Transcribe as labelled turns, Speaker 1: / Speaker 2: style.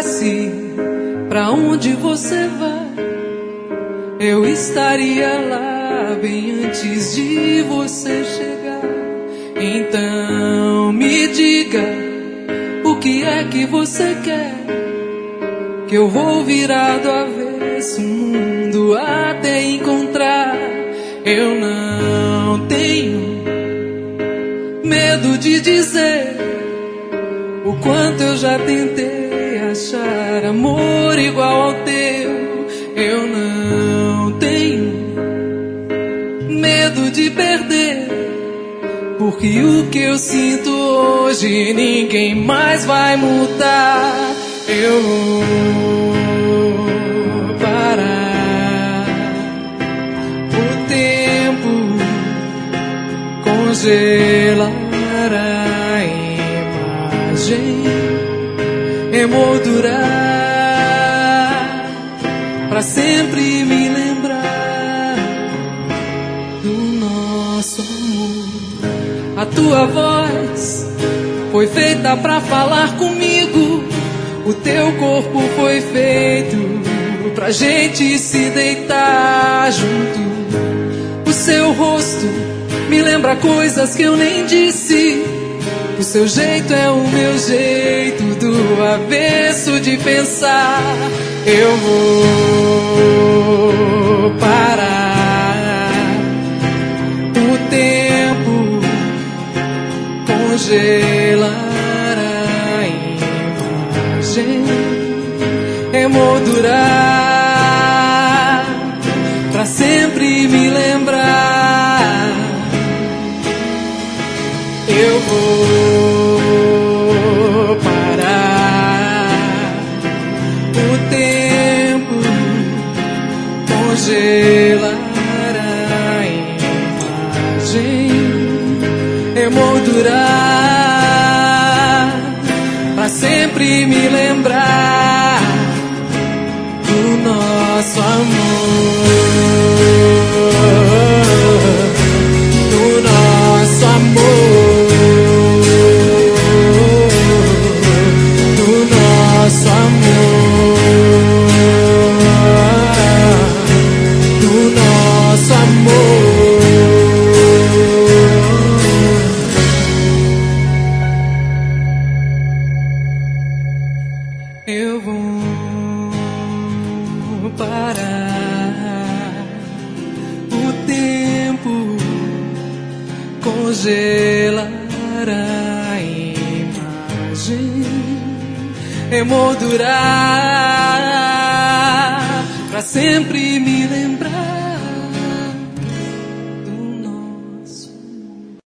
Speaker 1: soubesse pra onde você vai, eu estaria lá bem antes de você chegar. Então me diga, o que é que você quer? Que eu vou virar do avesso o mundo até encontrar. Eu não tenho medo de dizer o quanto eu já tentei achar amor igual ao teu. Eu não tenho medo de perder, porque o que eu sinto hoje ninguém mais vai mudar. Eu vou parar o tempo, congelar a imagem, emoldurar pra sempre me lembrar do nosso amor. A tua voz foi feita pra falar comigo, o teu corpo foi feito pra gente se deitar junto. O seu rosto me lembra coisas que eu nem disse. O seu jeito é o meu jeito, do avesso de pensar. Eu vou parar o tempo, congelar a imagem, emoldurar pra sempre me lembrar. Eu vou parar o tempo, congelar a imagem, emoldurar pra sempre me lembrar do nosso amor, do nosso amor. Nosso amor, do nosso amor. Eu vou parar o tempo, congelar a imagem, emoldurar pra sempre